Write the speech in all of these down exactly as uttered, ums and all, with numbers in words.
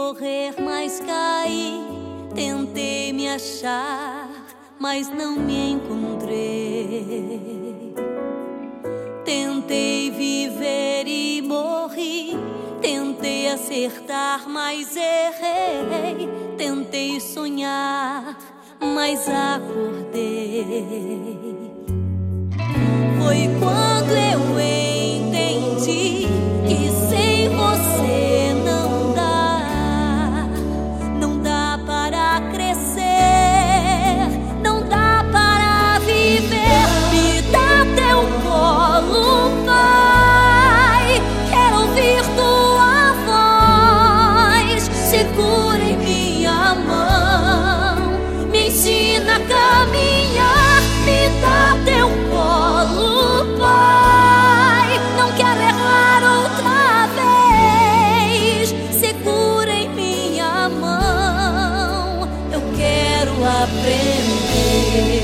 correr, mas caí. Tentei me achar, mas não me encontrei. Tentei viver e morri. Tentei acertar, mas errei. Tentei sonhar, mas acordei. Foi quando eu entendi que sem você não dá. Não dá para crescer, não dá para viver. Me dá teu colo, Pai. Quero ouvir tua voz. Segura em minha mão, me ensina a caminhar. Me dá teu colo, Pai. Não quero errar outra vez. Segura em minha mão, eu quero aprender.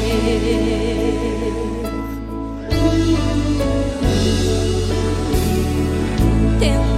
Tenta